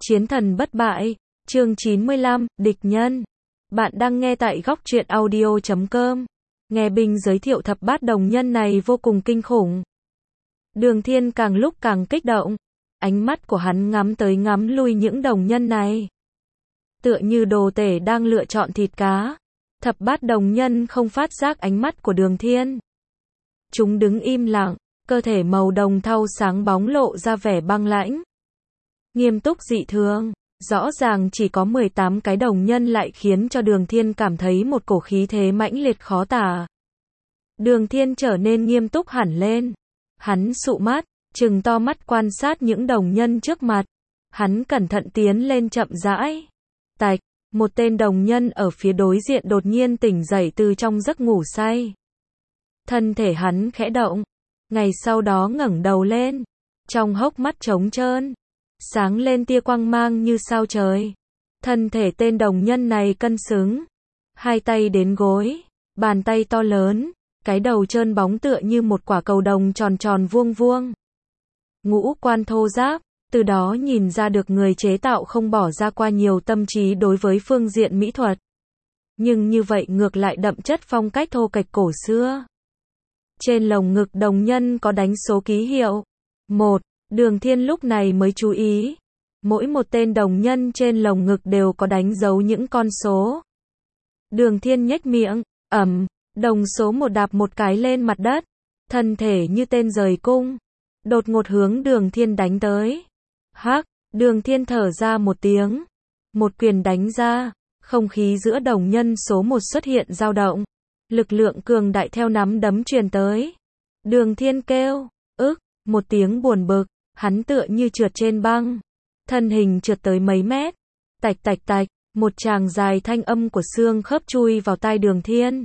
Chiến thần bất bại, chương 95, địch nhân. Bạn đang nghe tại góc truyện audio.com. Nghe binh giới thiệu thập bát đồng nhân này vô cùng kinh khủng. Đường Thiên càng lúc càng kích động. Ánh mắt của hắn ngắm tới ngắm lui những đồng nhân này. Tựa như đồ tể đang lựa chọn thịt cá. Thập bát đồng nhân không phát giác ánh mắt của Đường Thiên. Chúng đứng im lặng, cơ thể màu đồng thau sáng bóng lộ ra vẻ băng lãnh. Nghiêm túc dị thường, rõ ràng chỉ có 18 cái đồng nhân lại khiến cho Đường Thiên cảm thấy một cổ khí thế mãnh liệt khó tả. Đường Thiên trở nên nghiêm túc hẳn lên. Hắn sụ mắt, trừng to mắt quan sát những đồng nhân trước mặt. Hắn cẩn thận tiến lên chậm rãi. Tạch, một tên đồng nhân ở phía đối diện đột nhiên tỉnh dậy từ trong giấc ngủ say. Thân thể hắn khẽ động, ngày sau đó ngẩng đầu lên, trong hốc mắt trống trơn, sáng lên tia quang mang như sao trời. Thân thể tên đồng nhân này cân xứng, hai tay đến gối, bàn tay to lớn, cái đầu trơn bóng tựa như một quả cầu đồng tròn tròn vuông vuông. Ngũ quan thô ráp, từ đó nhìn ra được người chế tạo không bỏ ra qua nhiều tâm trí đối với phương diện mỹ thuật. Nhưng như vậy ngược lại đậm chất phong cách thô kệch cổ xưa. Trên lồng ngực đồng nhân có đánh số ký hiệu. 1. Đường Thiên lúc này mới chú ý. Mỗi một tên đồng nhân trên lồng ngực đều có đánh dấu những con số. Đường Thiên nhếch miệng, đồng số 1 đạp một cái lên mặt đất. Thân thể như tên rời cung. Đột ngột hướng Đường Thiên đánh tới. Hắc, Đường Thiên thở ra một tiếng. Một quyền đánh ra, không khí giữa đồng nhân số 1 xuất hiện dao động. Lực lượng cường đại theo nắm đấm truyền tới. Đường Thiên kêu, một tiếng buồn bực, hắn tựa như trượt trên băng. Thân hình trượt tới mấy mét. Tạch tạch tạch, một tràng dài thanh âm của xương khớp chui vào tai Đường Thiên.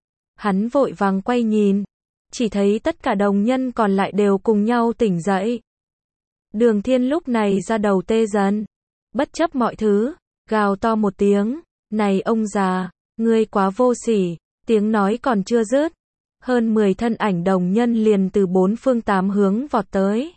Hắn vội vàng quay nhìn, chỉ thấy tất cả đồng nhân còn lại đều cùng nhau tỉnh dậy. Đường Thiên lúc này ra đầu tê dần, bất chấp mọi thứ, gào to một tiếng, này ông già, ngươi quá vô sỉ. Tiếng nói còn chưa dứt, hơn 10 thân ảnh đồng nhân liền từ 4 phương 8 hướng vọt tới.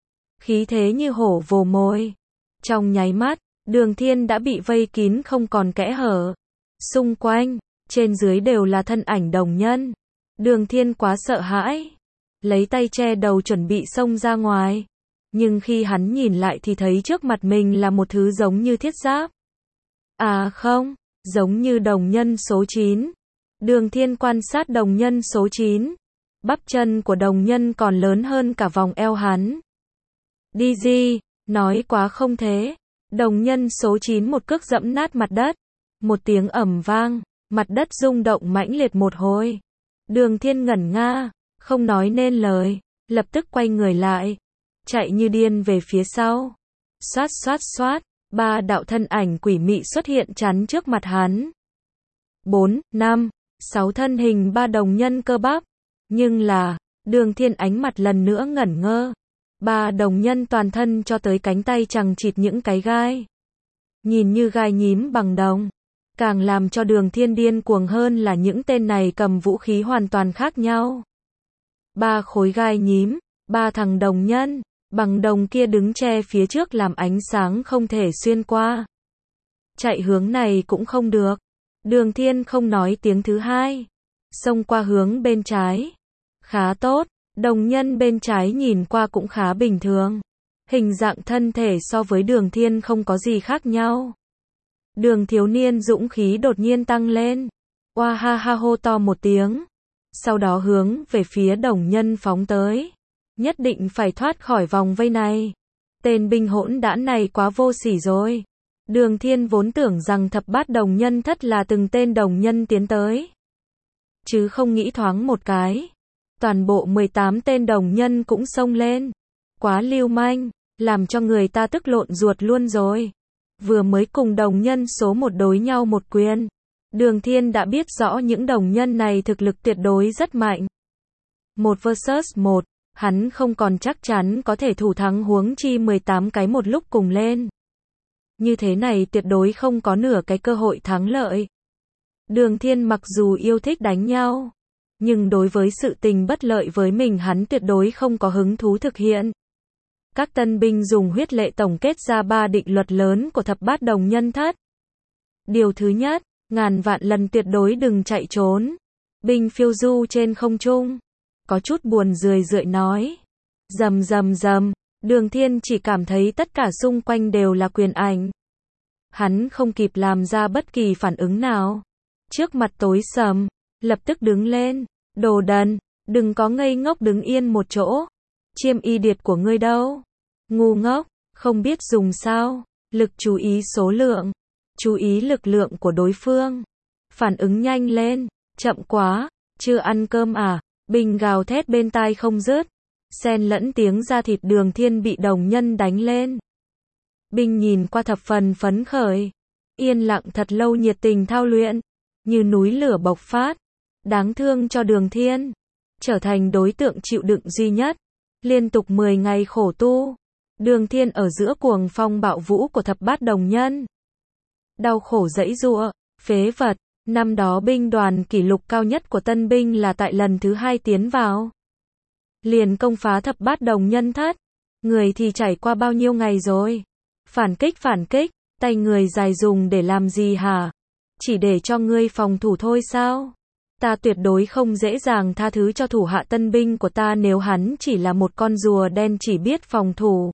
Khí thế như hổ vồ mồi. Trong nháy mắt, Đường Thiên đã bị vây kín không còn kẽ hở. Xung quanh, trên dưới đều là thân ảnh đồng nhân. Đường Thiên quá sợ hãi, lấy tay che đầu chuẩn bị xông ra ngoài. Nhưng khi hắn nhìn lại thì thấy trước mặt mình là một thứ giống như thiết giáp. À không, giống như đồng nhân số 9. Đường Thiên quan sát đồng nhân số 9. Bắp chân của đồng nhân còn lớn hơn cả vòng eo hắn. Đi gì, nói quá không thế. Đồng nhân số 9 một cước dẫm nát mặt đất. Một tiếng ầm vang, mặt đất rung động mãnh liệt một hồi. Đường Thiên ngẩn nga, không nói nên lời, lập tức quay người lại, chạy như điên về phía sau. Xoát xoát xoát, 3 đạo thân ảnh quỷ mị xuất hiện chắn trước mặt hắn. 4, 5, 6 thân hình 3 đồng nhân cơ bắp. Nhưng là, Đường Thiên ánh mặt lần nữa ngẩn ngơ. 3 đồng nhân toàn thân cho tới cánh tay chằng chịt những cái gai. Nhìn như gai nhím bằng đồng. Càng làm cho Đường Thiên điên cuồng hơn là những tên này cầm vũ khí hoàn toàn khác nhau. 3 khối gai nhím, 3 thằng đồng nhân, bằng đồng kia đứng che phía trước làm ánh sáng không thể xuyên qua. Chạy hướng này cũng không được. Đường Thiên không nói tiếng thứ hai. Xông qua hướng bên trái. Khá tốt, đồng nhân bên trái nhìn qua cũng khá bình thường. Hình dạng thân thể so với Đường Thiên không có gì khác nhau. Đường thiếu niên dũng khí đột nhiên tăng lên. Oa ha ha hô to một tiếng. Sau đó hướng về phía đồng nhân phóng tới. Nhất định phải thoát khỏi vòng vây này. Tên binh hỗn đản này quá vô sỉ rồi. Đường Thiên vốn tưởng rằng thập bát đồng nhân thất là từng tên đồng nhân tiến tới. Chứ không nghĩ thoáng một cái. Toàn bộ 18 tên đồng nhân cũng xông lên. Quá lưu manh, làm cho người ta tức lộn ruột luôn rồi. Vừa mới cùng đồng nhân số 1 đối nhau một quyền. Đường Thiên đã biết rõ những đồng nhân này thực lực tuyệt đối rất mạnh. 1 vs 1, hắn không còn chắc chắn có thể thủ thắng huống chi 18 cái một lúc cùng lên. Như thế này tuyệt đối không có nửa cái cơ hội thắng lợi. Đường Thiên mặc dù yêu thích đánh nhau, nhưng đối với sự tình bất lợi với mình hắn tuyệt đối không có hứng thú thực hiện. Các tân binh dùng huyết lệ tổng kết ra 3 định luật lớn của thập bát đồng nhân thất. Điều thứ nhất, ngàn vạn lần tuyệt đối đừng chạy trốn. Binh phiêu du trên không trung, có chút buồn rười rượi nói. Rầm rầm rầm, Đường Thiên chỉ cảm thấy tất cả xung quanh đều là quyền ảnh. Hắn không kịp làm ra bất kỳ phản ứng nào. Trước mặt tối sầm, lập tức đứng lên. Đồ đần, đừng có ngây ngốc đứng yên một chỗ. Chiêm y điệt của ngươi đâu? Ngu ngốc, không biết dùng sao? Lực chú ý số lượng, chú ý lực lượng của đối phương. Phản ứng nhanh lên, chậm quá, chưa ăn cơm à? Binh gào thét bên tai không dứt. Xen lẫn tiếng da thịt Đường Thiên bị đồng nhân đánh lên. Binh nhìn qua thập phần phấn khởi. Yên lặng thật lâu nhiệt tình thao luyện. Như núi lửa bộc phát. Đáng thương cho Đường Thiên. Trở thành đối tượng chịu đựng duy nhất. Liên tục 10 ngày khổ tu. Đường Thiên ở giữa cuồng phong bạo vũ của thập bát đồng nhân. Đau khổ giãy giụa, phế vật. Năm đó binh đoàn kỷ lục cao nhất của tân binh là tại lần thứ 2 tiến vào. Liền công phá thập bát đồng nhân thất. Người thì trải qua bao nhiêu ngày rồi? Phản kích, tay người dài dùng để làm gì hả? Chỉ để cho ngươi phòng thủ thôi sao? Ta tuyệt đối không dễ dàng tha thứ cho thủ hạ tân binh của ta nếu hắn chỉ là một con rùa đen chỉ biết phòng thủ.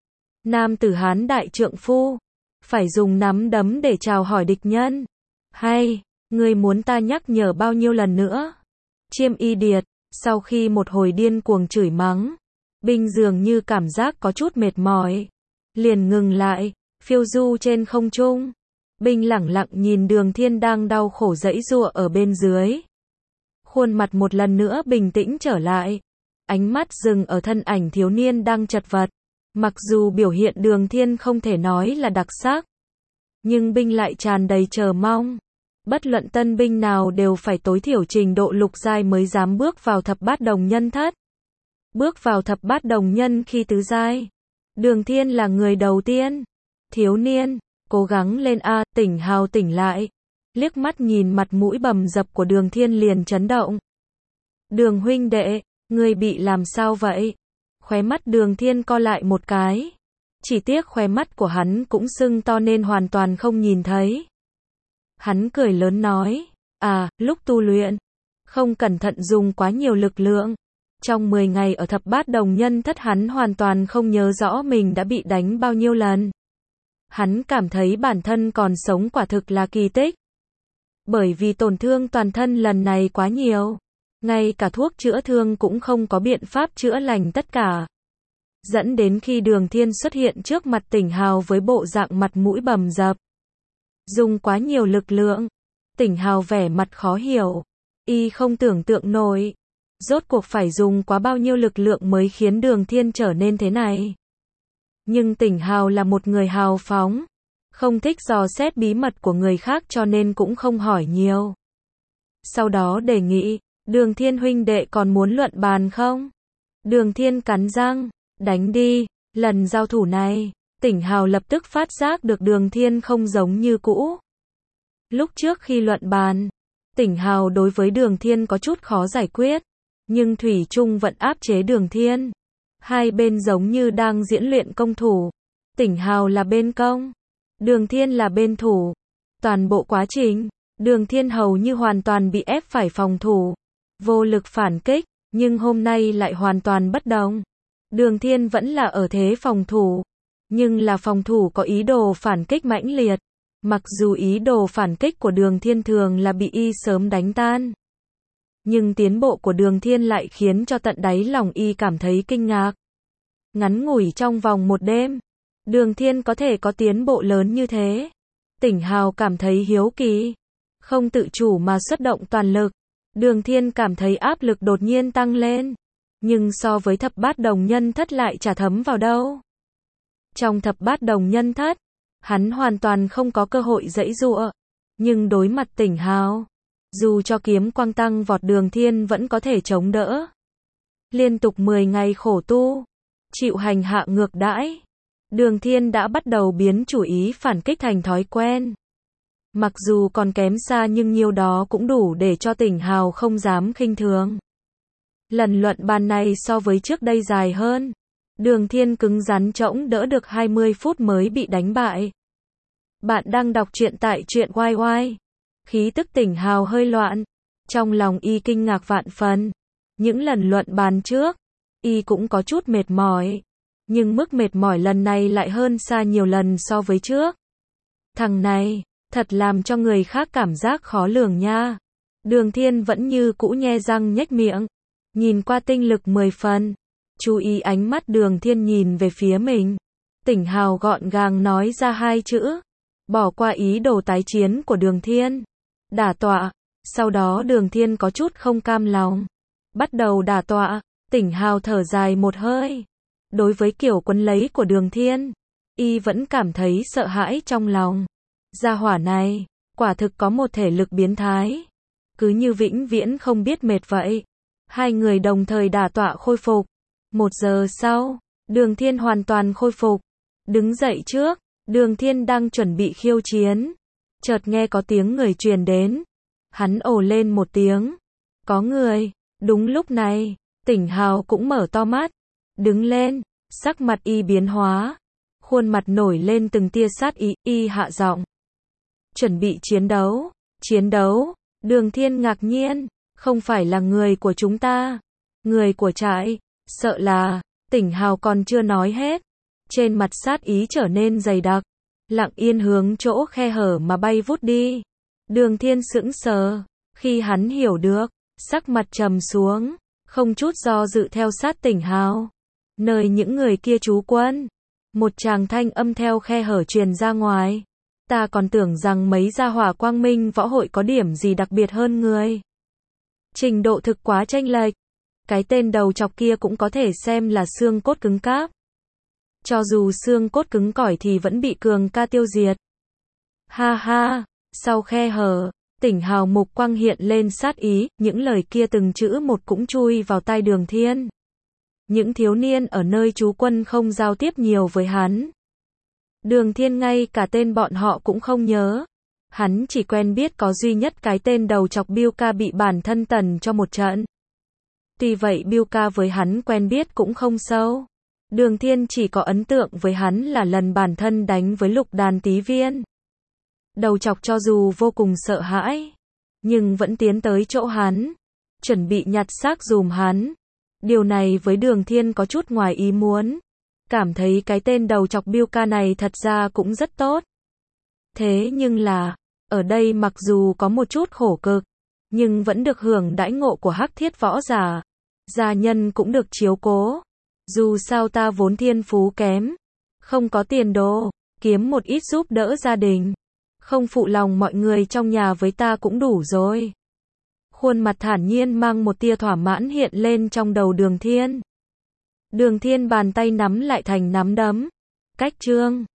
Nam tử Hán đại trượng phu, phải dùng nắm đấm để chào hỏi địch nhân. Hay, ngươi muốn ta nhắc nhở bao nhiêu lần nữa? Chiêm y điệt, sau khi một hồi điên cuồng chửi mắng, binh dường như cảm giác có chút mệt mỏi, liền ngừng lại, phiêu du trên không trung. Binh lẳng lặng nhìn Đường Thiên đang đau khổ giãy giụa ở bên dưới. Khuôn mặt một lần nữa bình tĩnh trở lại. Ánh mắt dừng ở thân ảnh thiếu niên đang chật vật. Mặc dù biểu hiện Đường Thiên không thể nói là đặc sắc, nhưng binh lại tràn đầy chờ mong. Bất luận tân binh nào đều phải tối thiểu trình độ lục giai mới dám bước vào thập bát đồng nhân thất. Bước vào thập bát đồng nhân khi tứ giai. Đường Thiên là người đầu tiên. Thiếu niên, cố gắng lên a, tỉnh hào tỉnh lại. Liếc mắt nhìn mặt mũi bầm dập của Đường Thiên liền chấn động. Đường huynh đệ, ngươi bị làm sao vậy? Khóe mắt Đường Thiên co lại một cái. Chỉ tiếc khóe mắt của hắn cũng sưng to nên hoàn toàn không nhìn thấy. Hắn cười lớn nói, lúc tu luyện, không cẩn thận dùng quá nhiều lực lượng. Trong 10 ngày ở thập bát đồng nhân thất hắn hoàn toàn không nhớ rõ mình đã bị đánh bao nhiêu lần. Hắn cảm thấy bản thân còn sống quả thực là kỳ tích. Bởi vì tổn thương toàn thân lần này quá nhiều. Ngay cả thuốc chữa thương cũng không có biện pháp chữa lành tất cả. Dẫn đến khi Đường Thiên xuất hiện trước mặt Tỉnh Hào với bộ dạng mặt mũi bầm dập. Dùng quá nhiều lực lượng. Tỉnh Hào vẻ mặt khó hiểu. Y không tưởng tượng nổi. Rốt cuộc phải dùng quá bao nhiêu lực lượng mới khiến Đường Thiên trở nên thế này. Nhưng Tỉnh Hào là một người hào phóng. Không thích dò xét bí mật của người khác cho nên cũng không hỏi nhiều. Sau đó đề nghị, Đường Thiên huynh đệ còn muốn luận bàn không? Đường Thiên cắn răng, đánh đi. Lần giao thủ này, Tỉnh Hào lập tức phát giác được Đường Thiên không giống như cũ. Lúc trước khi luận bàn, Tỉnh Hào đối với Đường Thiên có chút khó giải quyết, nhưng thủy chung vẫn áp chế Đường Thiên. Hai bên giống như đang diễn luyện công thủ. Tỉnh Hào là bên công, Đường Thiên là bên thủ. Toàn bộ quá trình, Đường Thiên hầu như hoàn toàn bị ép phải phòng thủ, vô lực phản kích, nhưng hôm nay lại hoàn toàn bất đồng. Đường Thiên vẫn là ở thế phòng thủ, nhưng là phòng thủ có ý đồ phản kích mãnh liệt. Mặc dù ý đồ phản kích của Đường Thiên thường là bị y sớm đánh tan, nhưng tiến bộ của Đường Thiên lại khiến cho tận đáy lòng y cảm thấy kinh ngạc. Ngắn ngủi trong vòng một đêm, Đường Thiên có thể có tiến bộ lớn như thế. Tỉnh Hào cảm thấy hiếu kỳ, không tự chủ mà xuất động toàn lực. Đường Thiên cảm thấy áp lực đột nhiên tăng lên, nhưng so với thập bát đồng nhân thất lại chả thấm vào đâu. Trong thập bát đồng nhân thất, hắn hoàn toàn không có cơ hội giãy giụa, nhưng đối mặt Tỉnh Hào, dù cho kiếm quang tăng vọt Đường Thiên vẫn có thể chống đỡ. Liên tục 10 ngày khổ tu, chịu hành hạ ngược đãi, Đường Thiên đã bắt đầu biến chủ ý phản kích thành thói quen. Mặc dù còn kém xa nhưng nhiều đó cũng đủ để cho Tỉnh Hào không dám khinh thường. Lần luận bàn này so với trước đây dài hơn, Đường Thiên cứng rắn chống đỡ được 20 phút mới bị đánh bại. Bạn đang đọc truyện tại truyện YY. Khí tức Tỉnh Hào hơi loạn. Trong lòng y kinh ngạc vạn phần. Những lần luận bàn trước, y cũng có chút mệt mỏi. Nhưng mức mệt mỏi lần này lại hơn xa nhiều lần so với trước. Thằng này, thật làm cho người khác cảm giác khó lường nha. Đường Thiên vẫn như cũ nhe răng nhếch miệng. Nhìn qua tinh lực 10 phần. Chú ý ánh mắt Đường Thiên nhìn về phía mình. Tỉnh Hào gọn gàng nói ra 2 chữ. Bỏ qua ý đồ tái chiến của Đường Thiên. Đả tọa. Sau đó Đường Thiên có chút không cam lòng. Bắt đầu đả tọa. Tỉnh Hào thở dài một hơi. Đối với kiểu quấn lấy của Đường Thiên, y vẫn cảm thấy sợ hãi trong lòng. Gia hỏa này, quả thực có một thể lực biến thái. Cứ như vĩnh viễn không biết mệt vậy. Hai người đồng thời đả tọa khôi phục. 1 giờ sau, Đường Thiên hoàn toàn khôi phục. Đứng dậy trước, Đường Thiên đang chuẩn bị khiêu chiến. Chợt nghe có tiếng người truyền đến. Hắn ồ lên một tiếng. Có người. Đúng lúc này, Tỉnh Hào cũng mở to mắt. Đứng lên, sắc mặt y biến hóa. Khuôn mặt nổi lên từng tia sát ý, y hạ giọng. Chuẩn bị chiến đấu. Chiến đấu. Đường Thiên ngạc nhiên. Không phải là người của chúng ta. Người của trại. Sợ là, Tỉnh Hào còn chưa nói hết. Trên mặt sát ý trở nên dày đặc. Lặng yên hướng chỗ khe hở mà bay vút đi. Đường Thiên sững sờ. Khi hắn hiểu được, sắc mặt trầm xuống. Không chút do dự theo sát Tỉnh Hào. Nơi những người kia trú quân. Một tràng thanh âm theo khe hở truyền ra ngoài. Ta còn tưởng rằng mấy gia hỏa Quang Minh võ hội có điểm gì đặc biệt hơn người. Trình độ thực quá chênh lệch. Cái tên đầu chọc kia cũng có thể xem là xương cốt cứng cáp. Cho dù xương cốt cứng cỏi thì vẫn bị Cường ca tiêu diệt. Ha ha, sau khe hở, Tỉnh Hào mục quang hiện lên sát ý, những lời kia từng chữ một cũng chui vào tai Đường Thiên. Những thiếu niên ở nơi trú quân không giao tiếp nhiều với hắn. Đường Thiên ngay cả tên bọn họ cũng không nhớ. Hắn chỉ quen biết có duy nhất cái tên đầu chọc Biêu Ca bị bản thân tần cho một trận. Tuy vậy Biêu Ca với hắn quen biết cũng không sâu. Đường Thiên chỉ có ấn tượng với hắn là lần bản thân đánh với Lục Đàn Tí Viên. Đầu chọc cho dù vô cùng sợ hãi, nhưng vẫn tiến tới chỗ hắn, chuẩn bị nhặt xác giùm hắn. Điều này với Đường Thiên có chút ngoài ý muốn. Cảm thấy cái tên đầu chọc Biêu Ca này thật ra cũng rất tốt. Thế nhưng là, ở đây mặc dù có một chút khổ cực, nhưng vẫn được hưởng đãi ngộ của Hắc Thiết võ giả. Gia nhân cũng được chiếu cố. Dù sao ta vốn thiên phú kém, không có tiền đồ, kiếm một ít giúp đỡ gia đình. Không phụ lòng mọi người trong nhà với ta cũng đủ rồi. Khuôn mặt thản nhiên mang một tia thỏa mãn hiện lên trong đầu Đường Thiên. Đường Thiên bàn tay nắm lại thành nắm đấm. Cách trương.